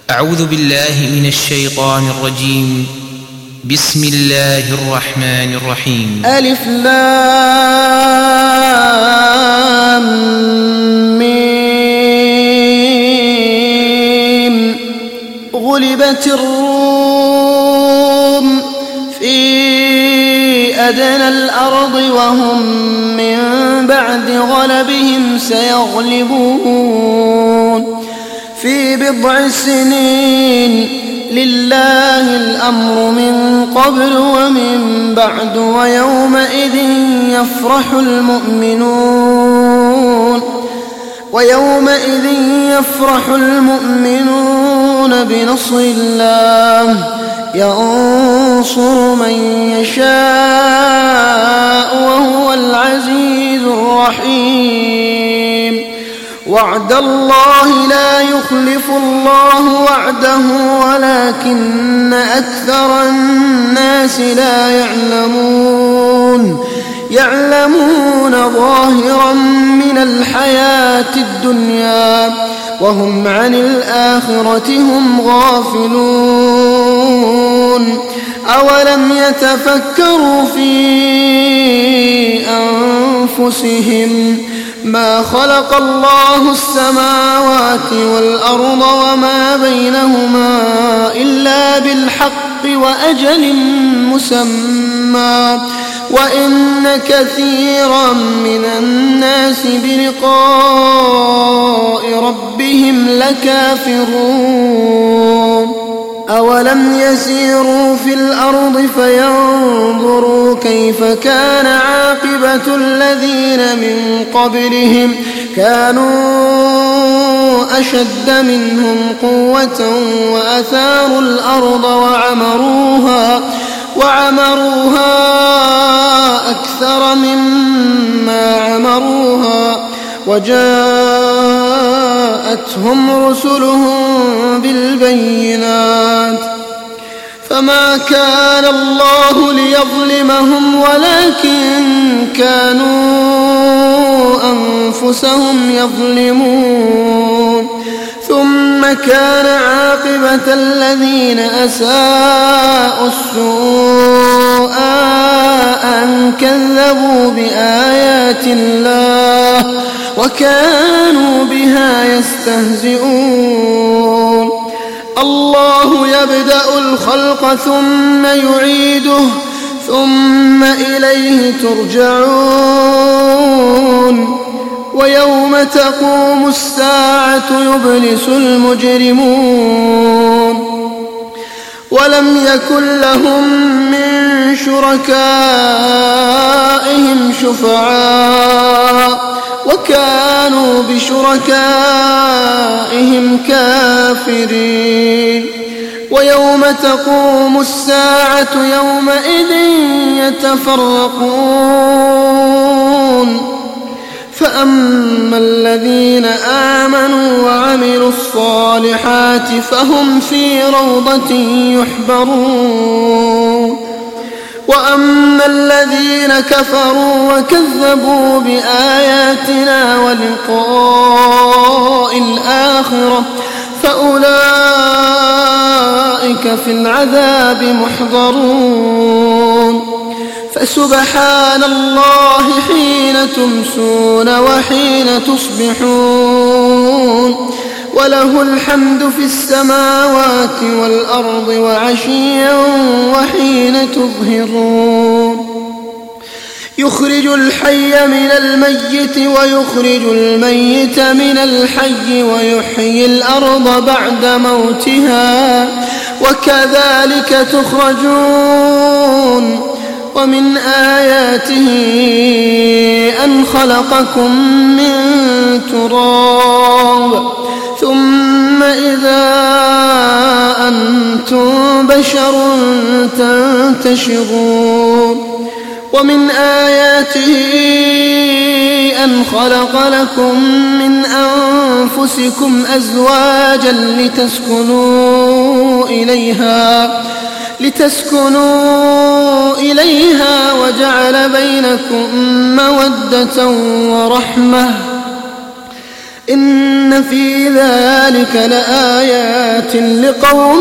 أعوذ بالله من الشيطان الرجيم. بسم الله الرحمن الرحيم. ألف لام ميم. غلبت الروم في أدنى الأرض وهم من بعد غلبهم سيغلبون في بضع سنين. لله الأمر من قبل ومن بعد ويومئذ يفرح المؤمنون بنصر الله ينصر من يشاء وهو العزيز الرحيم. وعد الله لا يخلف الله وعده ولكن أكثر الناس لا يعلمون ظاهرا من الحياة الدنيا وهم عن الآخرة هم غافلون. أولم يتفكروا في أنفسهم ما خلق الله السماوات والأرض وما بينهما إلا بالحق وأجل مسمى وإن كثيرا من الناس بلقاء ربهم لكافرون. أولم يسيروا في الأرض فينظروا كيف كان عاقبة الذين من قبلهم كانوا أشد منهم قوة وأثاروا الأرض وعمروها أكثر مما عمروها وجاءتهم رسلهم بالبينات فما كان الله ليظلمهم ولكن كانوا أنفسهم يظلمون. ثم كان عاقبة الذين أساءوا السوء أن كذبوا بآيات الله وكانوا بها يستهزئون. الله يبدأ الخلق ثم يعيده ثم إليه ترجعون. ويوم تقوم الساعة يبلس المجرمون ولم يكن لهم من شركائهم شفعاء وكانوا بشركائهم كافرين. ويوم تقوم الساعة يومئذ يتفرقون فأما الذين آمنوا وعملوا الصالحات فهم في روضة يحبرون. وأما الذين كفروا وكذبوا بآياتنا ولقاء الآخرة فأولئك في العذاب محضرون. فسبحان الله حين تمسون وحين تصبحون وله الحمد في السماوات والأرض وعشيا وحين تظهرون. يخرج الحي من الميت ويخرج الميت من الحي ويحيي الأرض بعد موتها وكذلك تخرجون. ومن آياته أن خلقكم من تراب ثم إذا أنتم بشر تنتشرون. ومن آياته أن خلق لكم من أنفسكم أزواجا لتسكنوا إليها وجعل بينكم مودة ورحمة إن في ذلك لآيات لقوم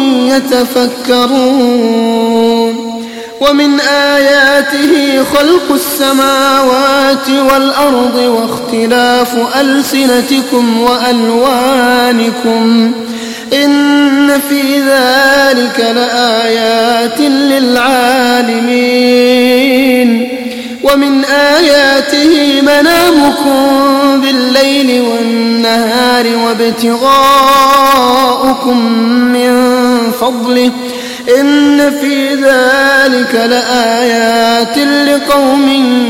يتفكرون ومن آياته خلق السماوات والأرض واختلاف ألسنتكم وألوانكم إن في ذلك لآيات للعالمين ومن آياته منامكم بالليل والنهار وابتغاؤكم من فضله إن في ذلك لآيات لقوم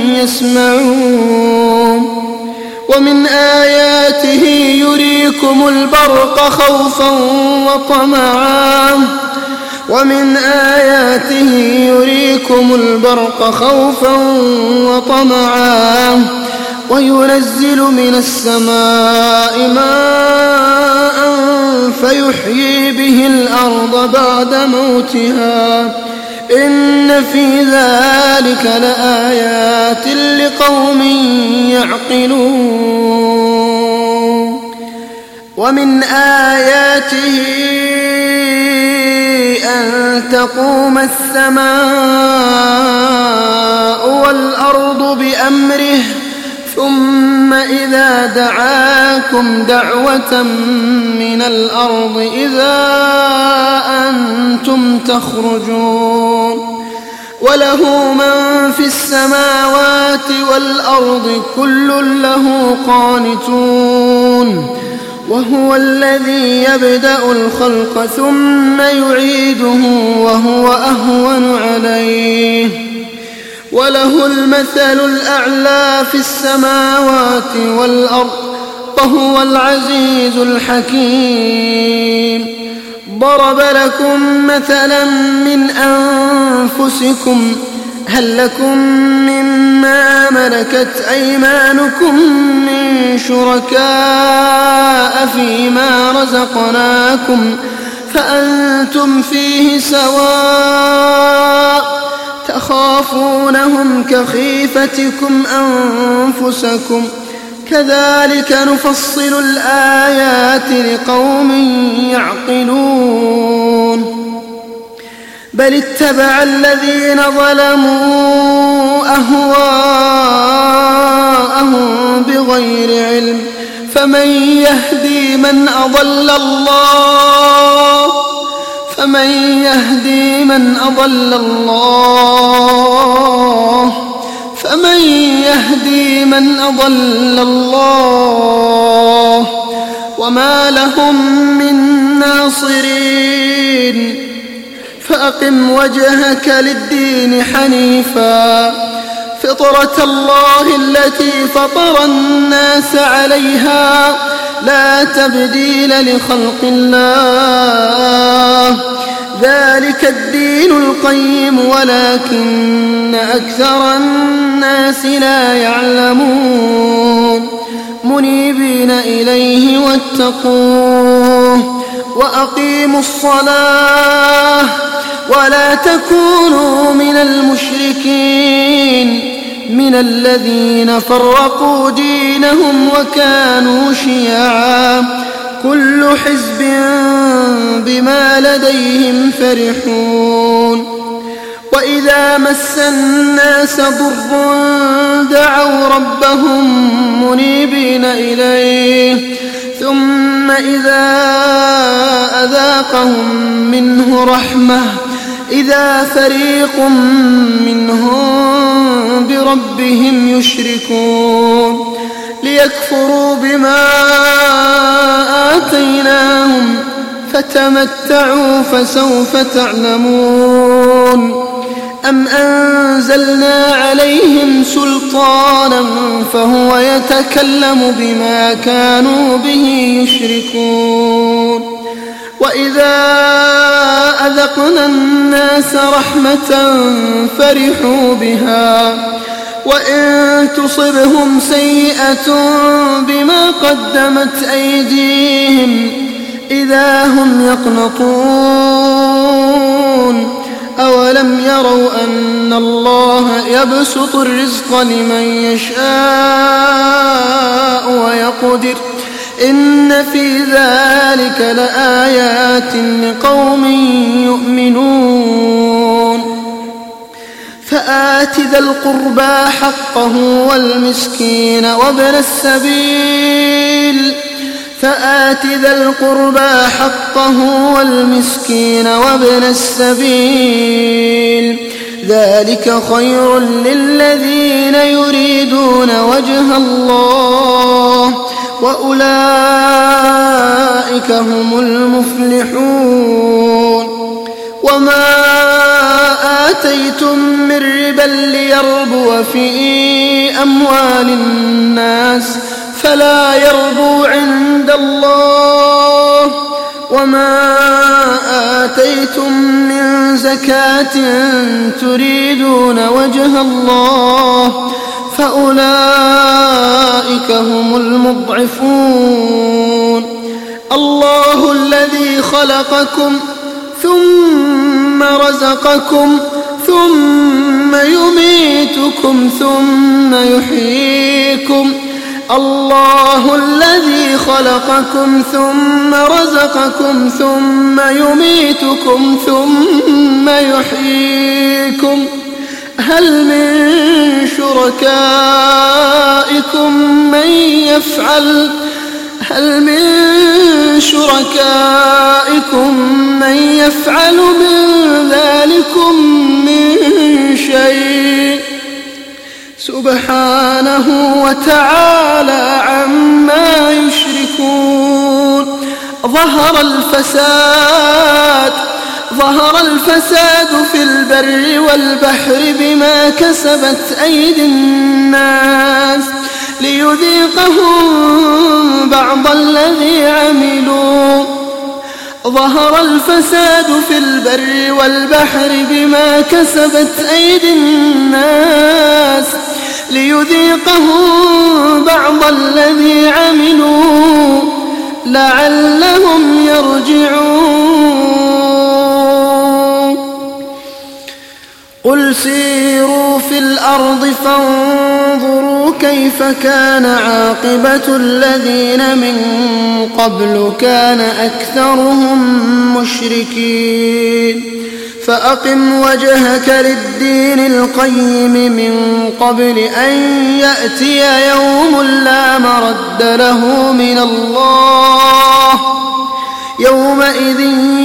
يسمعون ومن آياته يريكم البرق خوفا وطمعا ومن آياته يريكم البرق خوفا وطمعا وينزل من السماء ماء فيحيي به الأرض بعد موتها إن في ذلك لآيات لقوم يعقلون ومن آياته أن تقوم السماء والأرض بأمره ثم إذا دعاكم دعوة من الأرض إذا أنتم تخرجون وله من في السماوات والأرض كل له قانتون وهو الذي يبدأ الخلق ثم يعيده وهو أهون عليه وله المثل الأعلى في السماوات والأرض وهو العزيز الحكيم ضرب لكم مثلا من أنفسكم هل لكم مما ملكت أيمانكم من شركاء فيما رزقناكم فأنتم فيه سواء تخافونهم كخيفتكم أنفسكم كذلك نفصل الآيات لقوم يعقلون بل اتبع الذين ظلموا أهواءهم بغير علم فمن يهدي من أضل الله فمن يهدي من أضل الله وما لهم من ناصرين فأقم وجهك للدين حنيفا فطرة الله التي فطر الناس عليها لا تبديل لخلق الله ذلك الدين القيم ولكن أكثر الناس لا يعلمون منيبين إليه واتقوه وأقيموا الصلاة ولا تكونوا من المشركين من الذين فرقوا دينهم وكانوا شيعا كل حزب بما لديهم فرحون وإذا مس الناس ضر دعوا ربهم منيبين إليه ثم إذا أذاقهم منه رحمة إذا فريق منهم بربهم يشركون ليكفروا بما آتيناهم فتمتعوا فسوف تعلمون أم أنزلنا عليهم سلطانا فهو يتكلم بما كانوا به يشركون وإذا أذقنا الناس رحمة فرحوا بها وإن تصبهم سيئة بما قدمت أيديهم إذا هم يقنطون أولم يروا أن الله يبسط الرزق لمن يشاء ويقدر إن في ذلك لآيات لقوم يؤمنون فآت ذا القربى حقه والمسكين وابن السبيل وابن السبيل ذلك خير للذين يريدون وجه الله وأولئك هم المفلحون وما آتيتم من ربا ليربو في أموال الناس فلا يربو عند الله وما آتيتم من زكاة تريدون وجه الله فأولئك هم المضعفون الله الذي خلقكم ثم رزقكم ثم يميتكم ثم يحييكم الله الذي خلقكم ثم رزقكم ثم يميتكم ثم يحييكم هل من شركائكم من يفعل من ذلكم من شيء سبحانه وتعالى عما يشركون ظهر الفساد في البر والبحر بما كسبت أيدي الناس ليذيقهم بعض الذي عملوا ظهر الفساد في البر والبحر بما كسبت أيدي الناس ليذيقهم بعض الذي عملوا لعلهم يرجعون قل سيروا في الأرض فانظروا كيف كان عاقبة الذين من قبل كان أكثرهم مشركين فأقم وجهك للدين القيم من قبل أن يأتي يوم لا مرد له من الله يومئذ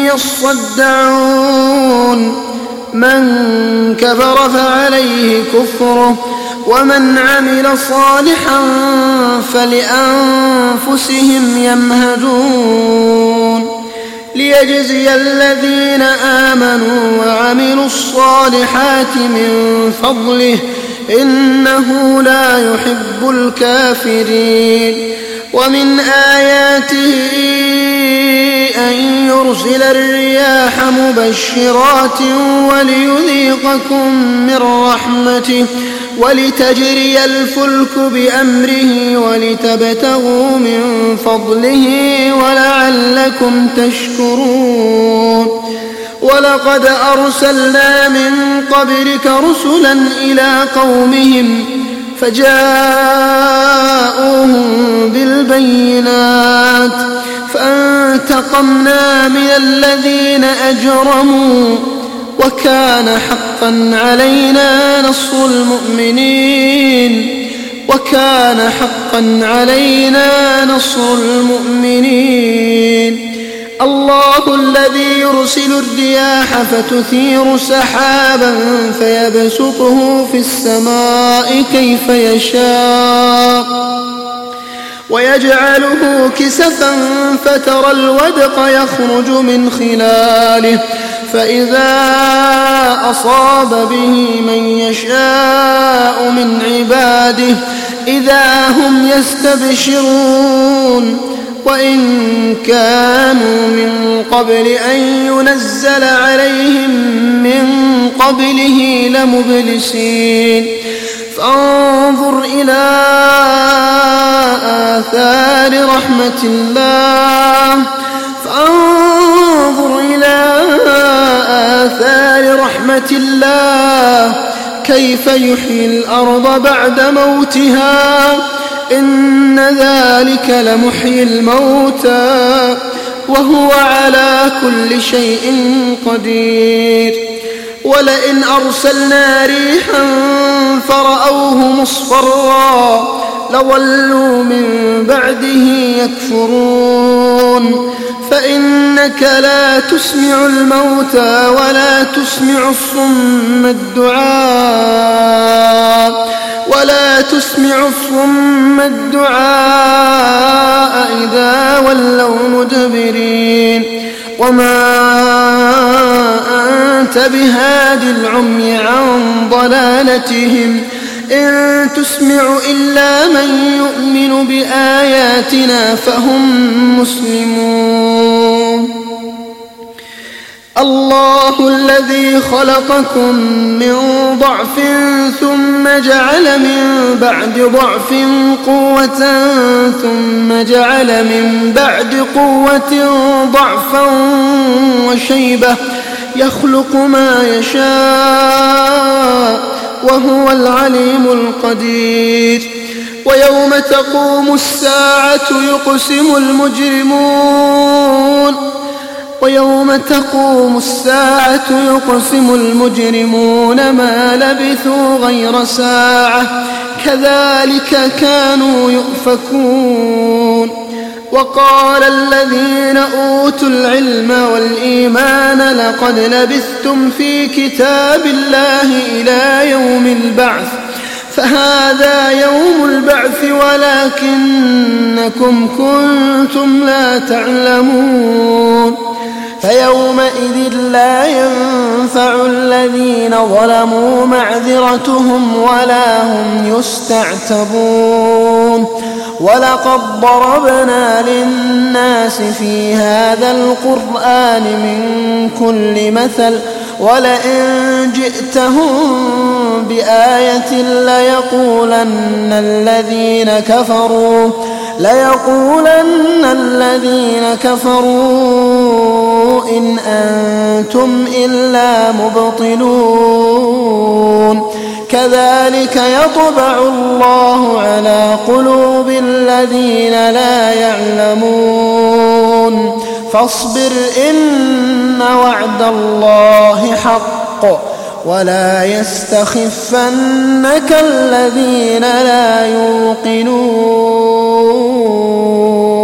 يصدعون من كفر فعليه كفره ومن عمل صالحا فلأنفسهم يمهدون ليجزي الذين آمنوا وعملوا الصالحات من فضله إنه لا يحب الكافرين ومن آياته أن يرسل الرياح مبشرات وليذيقكم من رحمته ولتجري الفلك بأمره ولتبتغوا من فضله ولعلكم تشكرون ولقد أرسلنا من قبلك رسلا إلى قومهم فجاءوهم بالبينات فانتقمنا من الذين أجرموا وكان حقا علينا نصر المؤمنين الله الذي يرسل الرياح فتثير سحابا فيبسطه في السماء كيف يشاء ويجعله كسفا فترى الودق يخرج من خلاله فإذا أصاب به من يشاء من عباده إذا هم يستبشرون وإن كانوا من قبل أن ينزل عليهم من قبله لمبلسين فانظر إلى آثار رحمة الله كيف يحيي الأرض بعد موتها إن ذلك لمحيي الموتى وهو على كل شيء قدير. ولئن أرسلنا ريحا فرأوه مصفرا لظلوا من بعده يكفرون فإنك لا تسمع الموتى ولا تسمع الصم الدعاء إذا ولوا مدبرين. وما أنت بهاد العمي عن ضلالتهم إن تسمع إلا من يؤمن بآياتنا فهم مسلمون. الله الذي خلقكم من ضعف ثم جعل من بعد ضعف قوة ثم جعل من بعد قوة ضعفا وشيبة يخلق ما يشاء وهو العليم القدير. ويوم تقوم الساعة يقسم المجرمون ما لبثوا غير ساعة كذلك كانوا يؤفكون. وقال الذين أوتوا العلم والإيمان لقد لبثتم في كتاب الله إلى يوم البعث فهذا يوم البعث ولكنكم كنتم لا تعلمون. فيومئذ لا ينفع الذين ظلموا معذرتهم ولا هم يستعتبون. ولقد ضربنا للناس في هذا القرآن من كل مثل ولئن جئتهم بآية ليقولن الذين كفروا إن أنتم إلا مبطلون. كذلك يطبع الله على قلوب الذين لا يعلمون. فاصبر إن وعد الله حق ولا يستخفنك الذين لا يوقنون.